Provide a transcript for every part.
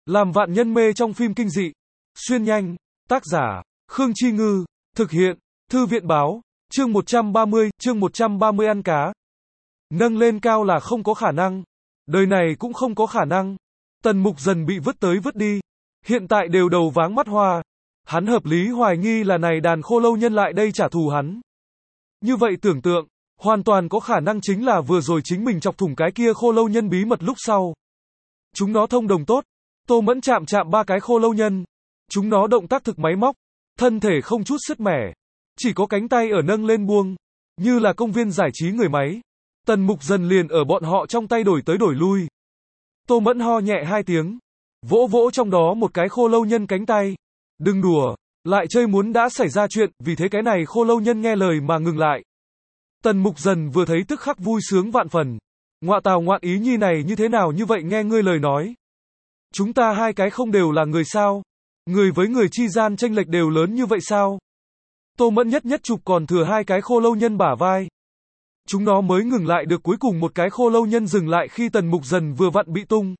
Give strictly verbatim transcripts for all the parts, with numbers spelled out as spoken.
Làm vạn nhân mê trong phim kinh dị. Xuyên nhanh. Tác giả, Khương Chi Ngư. Thực hiện, Thư viện báo. Chương một trăm ba mươi, chương một trăm ba mươi ăn cá. Nâng lên cao là không có khả năng. Đời này cũng không có khả năng. Tần Mục dần bị vứt tới vứt đi. Hiện tại đều đầu váng mắt hoa. Hắn hợp lý hoài nghi là này đàn khô lâu nhân lại đây trả thù hắn. Như vậy tưởng tượng, hoàn toàn có khả năng chính là vừa rồi chính mình chọc thủng cái kia khô lâu nhân bí mật lúc sau. Chúng nó thông đồng tốt. Tô Mẫn chạm chạm ba cái khô lâu nhân. Chúng nó động tác thực máy móc. Thân thể không chút sứt mẻ. Chỉ có cánh tay ở nâng lên buông. Như là công viên giải trí người máy. Tần Mục dần liền ở bọn họ trong tay đổi tới đổi lui. Tô Mẫn ho nhẹ hai tiếng. Vỗ vỗ trong đó một cái khô lâu nhân cánh tay. Đừng đùa. Lại chơi muốn đã xảy ra chuyện. Vì thế cái này khô lâu nhân nghe lời mà ngừng lại. Tần Mục dần vừa thấy tức khắc vui sướng vạn phần. Ngoạ tào ngoạn ý nhi này như thế nào như vậy nghe ngươi lời nói. Chúng ta hai cái không đều là người sao? Người với người chi gian chênh lệch đều lớn như vậy sao? Tô Mẫn nhất nhất chụp còn thừa hai cái khô lâu nhân bả vai. Chúng nó mới ngừng lại được cuối cùng một cái khô lâu nhân dừng lại khi Tần Mục dần vừa vặn bị tung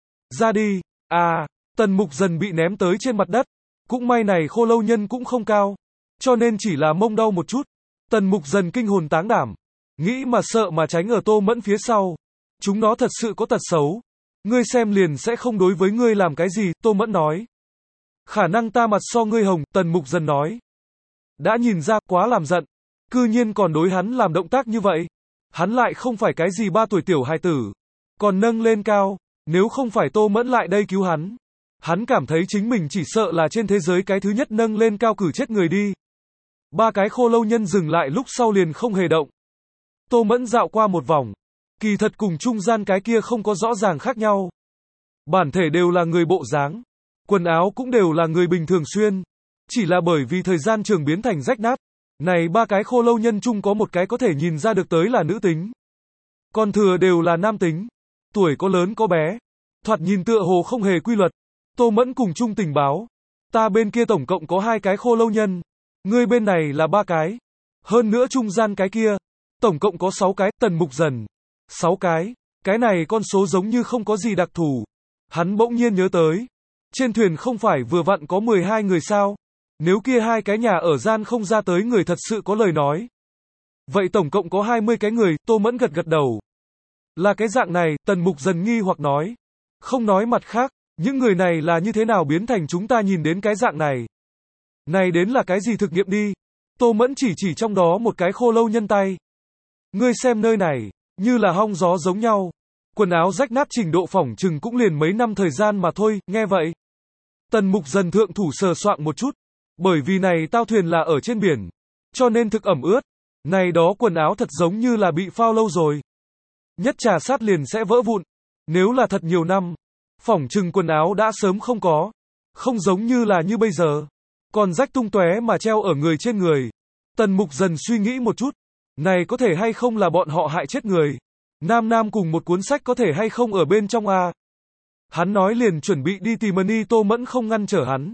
ra đi. À, Tần Mục dần bị ném tới trên mặt đất. Cũng may này khô lâu nhân cũng không cao. Cho nên chỉ là mông đau một chút. Tần Mục dần kinh hồn táng đảm. Nghĩ mà sợ mà tránh ở Tô Mẫn phía sau. Chúng nó thật sự có tật xấu. Ngươi xem liền sẽ không đối với ngươi làm cái gì, Tô Mẫn nói. Khả năng ta mặt so ngươi hồng, Tần Mục dần nói. Đã nhìn ra, quá làm giận. Cư nhiên còn đối hắn làm động tác như vậy. Hắn lại không phải cái gì ba tuổi tiểu hài tử. Còn nâng lên cao. Nếu không phải Tô Mẫn lại đây cứu hắn. Hắn cảm thấy chính mình chỉ sợ là trên thế giới cái thứ nhất nâng lên cao cử chết người đi. Ba cái khô lâu nhân dừng lại lúc sau liền không hề động. Tô Mẫn dạo qua một vòng. Kỳ thật cùng trung gian cái kia không có rõ ràng khác nhau. Bản thể đều là người bộ dáng. Quần áo cũng đều là người bình thường xuyên. Chỉ là bởi vì thời gian trường biến thành rách nát. Này ba cái khô lâu nhân chung có một cái có thể nhìn ra được tới là nữ tính. Còn thừa đều là nam tính. Tuổi có lớn có bé. Thoạt nhìn tựa hồ không hề quy luật. Tô Mẫn cùng chung tình báo. Ta bên kia tổng cộng có hai cái khô lâu nhân. Ngươi bên này là ba cái. Hơn nữa trung gian cái kia. Tổng cộng có sáu cái, Tần Mục dần. Sáu cái. Cái này con số giống như không có gì đặc thù. Hắn bỗng nhiên nhớ tới. Trên thuyền không phải vừa vặn có mười hai người sao? Nếu kia hai cái nhà ở gian không ra tới người thật sự có lời nói. Vậy tổng cộng có hai mươi cái người, Tô Mẫn gật gật đầu. Là cái dạng này, Tần Mục dần nghi hoặc nói. Không nói mặt khác, những người này là như thế nào biến thành chúng ta nhìn đến cái dạng này. Này đến là cái gì thực nghiệm đi. Tô Mẫn chỉ chỉ trong đó một cái khô lâu nhân tay. Ngươi xem nơi này, như là hong gió giống nhau. Quần áo rách nát trình độ phỏng chừng cũng liền mấy năm thời gian mà thôi, nghe vậy. Tần Mục dần thượng thủ sờ soạng một chút. Bởi vì này tao thuyền là ở trên biển. Cho nên thực ẩm ướt. Này đó quần áo thật giống như là bị phao lâu rồi. Nhất trà sát liền sẽ vỡ vụn. Nếu là thật nhiều năm. Phỏng chừng quần áo đã sớm không có. Không giống như là như bây giờ. Còn rách tung tóe mà treo ở người trên người. Tần Mục dần suy nghĩ một chút. Này có thể hay không là bọn họ hại chết người. Nam Nam cùng một cuốn sách có thể hay không ở bên trong a. Hắn nói liền chuẩn bị đi tìm Mani. Tô Mẫn không ngăn trở hắn.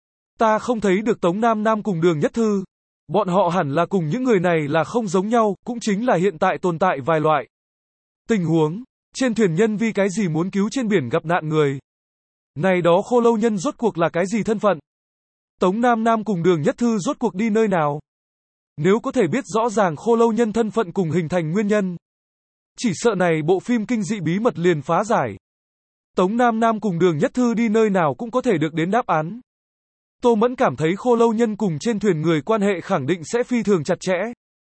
Ta không thấy được Tống Nam Nam cùng Đường Nhất Thư. Bọn họ hẳn là cùng những người này là không giống nhau, cũng chính là hiện tại tồn tại vài loại tình huống. Trên thuyền nhân vì cái gì muốn cứu trên biển gặp nạn người. Này đó khô lâu nhân rốt cuộc là cái gì thân phận. Tống Nam Nam cùng Đường Nhất Thư rốt cuộc đi nơi nào. Nếu có thể biết rõ ràng khô lâu nhân thân phận cùng hình thành nguyên nhân. Chỉ sợ này bộ phim kinh dị bí mật liền phá giải. Tống Nam Nam cùng Đường Nhất Thư đi nơi nào cũng có thể được đến đáp án. Tô Mẫn cảm thấy khô lâu nhân cùng trên thuyền người quan hệ khẳng định sẽ phi thường chặt chẽ.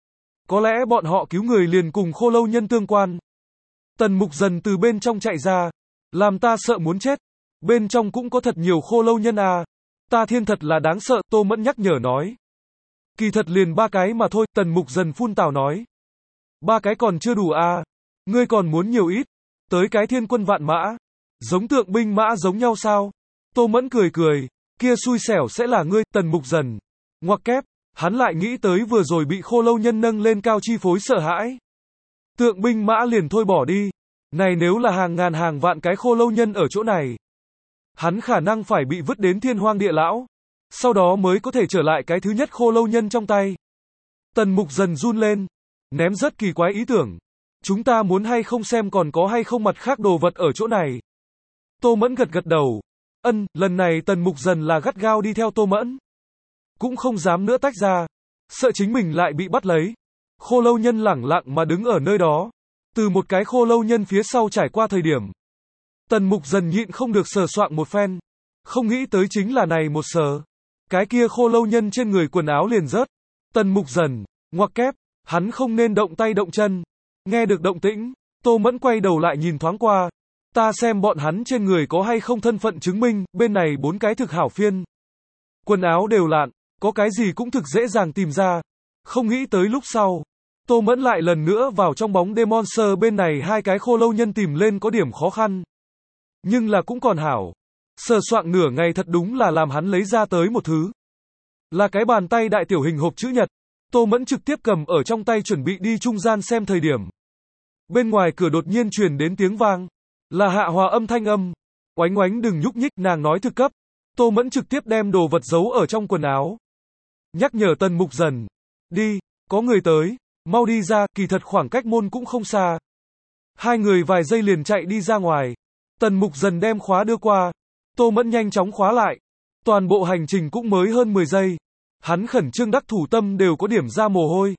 Có lẽ bọn họ cứu người liền cùng khô lâu nhân tương quan. Tần Mục dần từ bên trong chạy ra. Làm ta sợ muốn chết. Bên trong cũng có thật nhiều khô lâu nhân à. Ta thiên thật là đáng sợ, Tô Mẫn nhắc nhở nói. Kỳ thật liền ba cái mà thôi, Tần Mục dần phun tào nói. Ba cái còn chưa đủ à. Ngươi còn muốn nhiều ít. Tới cái thiên quân vạn mã. Giống tượng binh mã giống nhau sao? Tô Mẫn cười cười. Kia xui xẻo sẽ là ngươi, Tần Mục dần. Ngoặc kép, hắn lại nghĩ tới vừa rồi bị khô lâu nhân nâng lên cao chi phối sợ hãi. Tượng binh mã liền thôi bỏ đi. Này nếu là hàng ngàn hàng vạn cái khô lâu nhân ở chỗ này. Hắn khả năng phải bị vứt đến thiên hoang địa lão. Sau đó mới có thể trở lại cái thứ nhất khô lâu nhân trong tay. Tần Mục dần run lên. Ném rất kỳ quái ý tưởng. Chúng ta muốn hay không xem còn có hay không mặt khác đồ vật ở chỗ này. Tô Mẫn gật gật đầu. Ân, lần này Tần Mục Dần là gắt gao đi theo Tô Mẫn. Cũng không dám nữa tách ra. Sợ chính mình lại bị bắt lấy. Khô lâu nhân lẳng lặng mà đứng ở nơi đó. Từ một cái khô lâu nhân phía sau trải qua thời điểm. Tần Mục Dần nhịn không được sờ soạng một phen. Không nghĩ tới chính là này một sờ. Cái kia khô lâu nhân trên người quần áo liền rớt. Tần Mục Dần, ngoặc kép, hắn không nên động tay động chân. Nghe được động tĩnh, Tô Mẫn quay đầu lại nhìn thoáng qua. Ta xem bọn hắn trên người có hay không thân phận chứng minh, bên này bốn cái thực hảo phiên. Quần áo đều lạn, có cái gì cũng thực dễ dàng tìm ra. Không nghĩ tới lúc sau. Tô Mẫn lại lần nữa vào trong bóng đêm monster bên này hai cái khô lâu nhân tìm lên có điểm khó khăn. Nhưng là cũng còn hảo. Sờ soạng nửa ngày thật đúng là làm hắn lấy ra tới một thứ. Là cái bàn tay đại tiểu hình hộp chữ nhật. Tô Mẫn trực tiếp cầm ở trong tay chuẩn bị đi trung gian xem thời điểm. Bên ngoài cửa đột nhiên truyền đến tiếng vang. Là Hạ Hòa âm thanh âm. Oánh oánh đừng nhúc nhích, nàng nói thực cấp. Tô Mẫn trực tiếp đem đồ vật giấu ở trong quần áo. Nhắc nhở Tần Mục Dần. Đi, có người tới. Mau đi ra, kỳ thật khoảng cách môn cũng không xa. Hai người vài giây liền chạy đi ra ngoài. Tần Mục Dần đem khóa đưa qua. Tô Mẫn nhanh chóng khóa lại. Toàn bộ hành trình cũng mới hơn mười giây. Hắn khẩn trương đắc thủ tâm đều có điểm ra mồ hôi.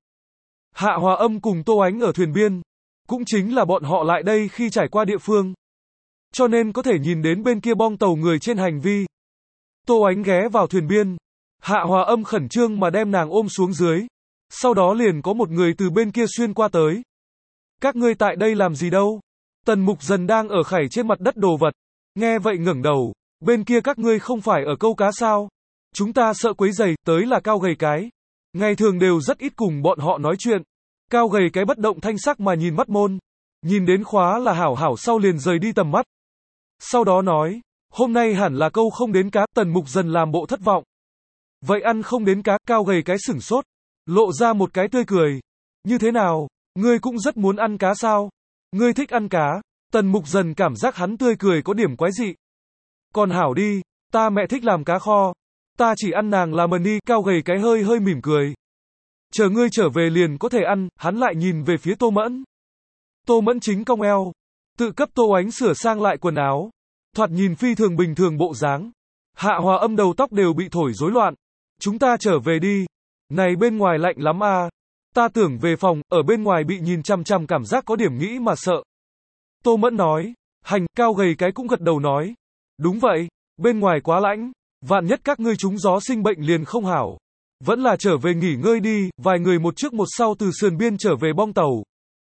Hạ Hòa âm cùng Tô Ánh ở thuyền biên. Cũng chính là bọn họ lại đây khi trải qua địa phương. Cho nên có thể nhìn đến bên kia bong tàu người trên hành vi. Tô Ánh ghé vào thuyền biên. Hạ Hòa âm khẩn trương mà đem nàng ôm xuống dưới. Sau đó liền có một người từ bên kia xuyên qua tới. Các ngươi tại đây làm gì đâu? Tần Mục Dần đang ở khẩy trên mặt đất đồ vật. Nghe vậy ngẩng đầu. Bên kia các ngươi không phải ở câu cá sao? Chúng ta sợ quấy rầy, tới là Cao gầy cái. Ngày thường đều rất ít cùng bọn họ nói chuyện. Cao gầy cái bất động thanh sắc mà nhìn mắt môn. Nhìn đến khóa là hảo hảo sau liền rời đi tầm mắt. Sau đó nói, hôm nay hẳn là câu không đến cá. Tần Mục Dần làm bộ thất vọng. Vậy ăn không đến cá? Cao gầy cái sửng sốt. Lộ ra một cái tươi cười. Như thế nào? Ngươi cũng rất muốn ăn cá sao? Ngươi thích ăn cá? Tần Mục Dần cảm giác hắn tươi cười có điểm quái dị. Còn hảo đi, ta mẹ thích làm cá kho. Ta chỉ ăn nàng làm mần đi. Cao gầy cái hơi hơi mỉm cười. Chờ ngươi trở về liền có thể ăn. Hắn lại nhìn về phía Tô Mẫn. Tô Mẫn chính cong eo. Tự cấp Tô Ánh sửa sang lại quần áo. Thoạt nhìn phi thường bình thường bộ dáng. Hạ Hòa âm đầu tóc đều bị thổi rối loạn. Chúng ta trở về đi. Này bên ngoài lạnh lắm à. Ta tưởng về phòng, ở bên ngoài bị nhìn chằm chằm cảm giác có điểm nghĩ mà sợ. Tô Mẫn nói. Hành, Cao gầy cái cũng gật đầu nói. Đúng vậy, bên ngoài quá lạnh. Vạn nhất các ngươi trúng gió sinh bệnh liền không hảo. Vẫn là trở về nghỉ ngơi đi. Vài người một trước một sau từ sườn biên trở về bong tàu.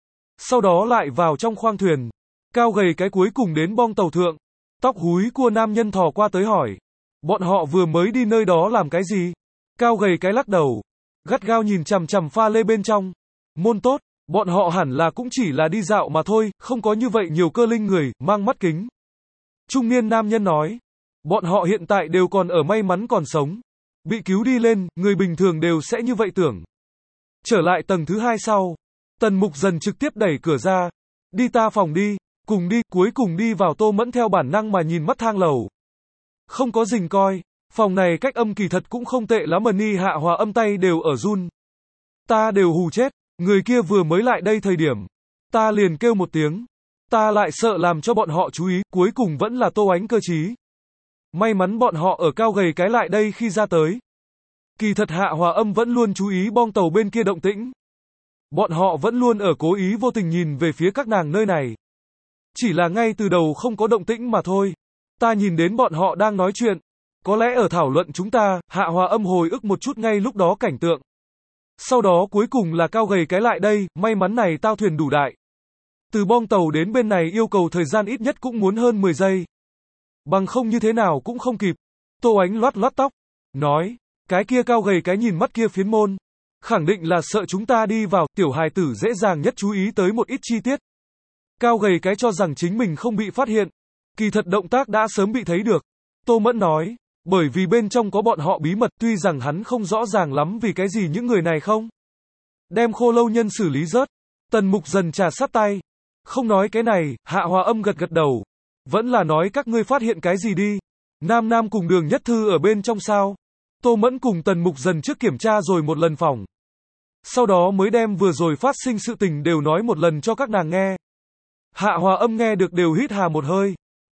Sau đó lại vào trong khoang thuyền. Cao gầy cái cuối cùng đến bong tàu thượng. Tóc húi cua nam nhân thò qua tới hỏi. Bọn họ vừa mới đi nơi đó làm cái gì? Cao gầy cái lắc đầu. Gắt gao nhìn chằm chằm pha lê bên trong. Môn tốt, bọn họ hẳn là cũng chỉ là đi dạo mà thôi, không có như vậy nhiều cơ linh người, mang mắt kính. Trung niên nam nhân nói. Bọn họ hiện tại đều còn ở may mắn còn sống. Bị cứu đi lên, người bình thường đều sẽ như vậy tưởng. Trở lại tầng thứ hai sau. Tần Mục Dần trực tiếp đẩy cửa ra. Đi ta phòng đi, cùng đi, cuối cùng đi vào. Tô Mẫn theo bản năng mà nhìn mắt thang lầu. Không có rình coi. Phòng này cách âm kỳ thật cũng không tệ lắm mà ni. Hạ Hòa âm tay đều ở run. Ta đều hù chết. Người kia vừa mới lại đây thời điểm. Ta liền kêu một tiếng. Ta lại sợ làm cho bọn họ chú ý. Cuối cùng vẫn là Tô Ánh cơ trí. May mắn bọn họ ở Cao gầy cái lại đây khi ra tới. Kỳ thật Hạ Hòa âm vẫn luôn chú ý bong tàu bên kia động tĩnh. Bọn họ vẫn luôn ở cố ý vô tình nhìn về phía các nàng nơi này. Chỉ là ngay từ đầu không có động tĩnh mà thôi. Ta nhìn đến bọn họ đang nói chuyện. Có lẽ ở thảo luận chúng ta. Hạ Hòa âm hồi ức một chút ngay lúc đó cảnh tượng. Sau đó cuối cùng là Cao gầy cái lại đây. May mắn này tao thuyền đủ đại. Từ bong tàu đến bên này yêu cầu thời gian ít nhất cũng muốn hơn mười giây. Bằng không như thế nào cũng không kịp. Tô Ánh loát loát tóc. Nói. Cái kia Cao gầy cái nhìn mắt kia phiến môn. Khẳng định là sợ chúng ta đi vào. Tiểu hài tử dễ dàng nhất chú ý tới một ít chi tiết. Cao gầy cái cho rằng chính mình không bị phát hiện. Kỳ thật động tác đã sớm bị thấy được. Tô Mẫn nói. Bởi vì bên trong có bọn họ bí mật. Tuy rằng hắn không rõ ràng lắm vì cái gì những người này không đem khô lâu nhân xử lý rớt. Tần Mục Dần trà sát tay. Không nói cái này. Hạ Hòa âm gật gật đầu. Vẫn là nói các ngươi phát hiện cái gì đi. Nam Nam cùng Đường Nhất Thư ở bên trong sao. Tô Mẫn cùng Tần Mục Dần trước kiểm tra rồi một lần phòng. Sau đó mới đem vừa rồi phát sinh sự tình đều nói một lần cho các nàng nghe. Hạ Hòa âm nghe được đều hít hà một hơi.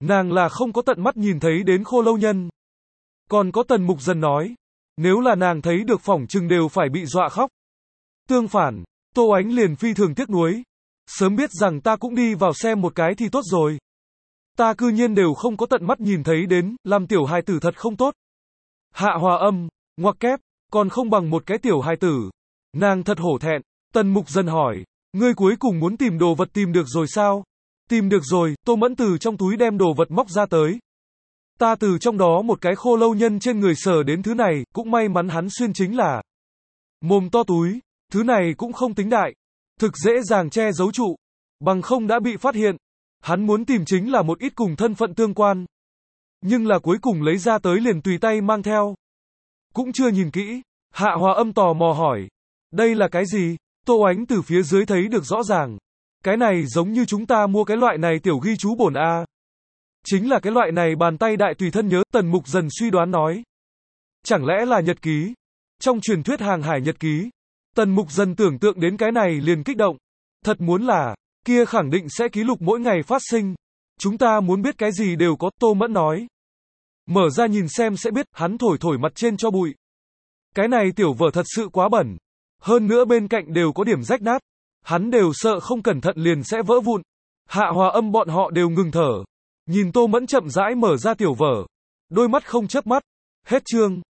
Nàng là không có tận mắt nhìn thấy đến Khô Lâu Nhân. Còn có Tần Mục Dần nói, nếu là nàng thấy được phỏng chừng đều phải bị dọa khóc. Tương phản, Tô Ánh liền phi thường tiếc nuối. Sớm biết rằng ta cũng đi vào xem một cái thì tốt rồi. Ta cư nhiên đều không có tận mắt nhìn thấy đến, làm tiểu hài tử thật không tốt. Hạ Hòa Âm, ngoặc kép, còn không bằng một cái tiểu hài tử. Nàng thật hổ thẹn. Tần Mục Dần hỏi, ngươi cuối cùng muốn tìm đồ vật tìm được rồi sao? Tìm được rồi, Tô Mẫn từ trong túi đem đồ vật móc ra tới. Ta từ trong đó một cái Khô Lâu Nhân trên người sờ đến thứ này, cũng may mắn hắn xuyên chính là mồm to túi, thứ này cũng không tính đại, thực dễ dàng che giấu trụ, bằng không đã bị phát hiện. Hắn muốn tìm chính là một ít cùng thân phận tương quan, nhưng là cuối cùng lấy ra tới liền tùy tay mang theo. Cũng chưa nhìn kỹ, Hạ Hòa Âm tò mò hỏi, đây là cái gì? Tô Ánh từ phía dưới thấy được rõ ràng. Cái này giống như chúng ta mua cái loại này tiểu ghi chú bổn a. Chính là cái loại này bàn tay đại tùy thân nhớ, Tần Mục Dần suy đoán nói. Chẳng lẽ là nhật ký? Trong truyền thuyết hàng hải nhật ký. Tần Mục Dần tưởng tượng đến cái này liền kích động. Thật muốn là, kia khẳng định sẽ ký lục mỗi ngày phát sinh. Chúng ta muốn biết cái gì đều có, Tô Mẫn nói. Mở ra nhìn xem sẽ biết, hắn thổi thổi mặt trên cho bụi. Cái này tiểu vở thật sự quá bẩn. Hơn nữa bên cạnh đều có điểm rách nát. Hắn đều sợ không cẩn thận liền sẽ vỡ vụn. Hạ Hòa Âm bọn họ đều ngừng thở. Nhìn Tô Mẫn chậm rãi mở ra tiểu vở. Đôi mắt không chớp mắt. Hết chương.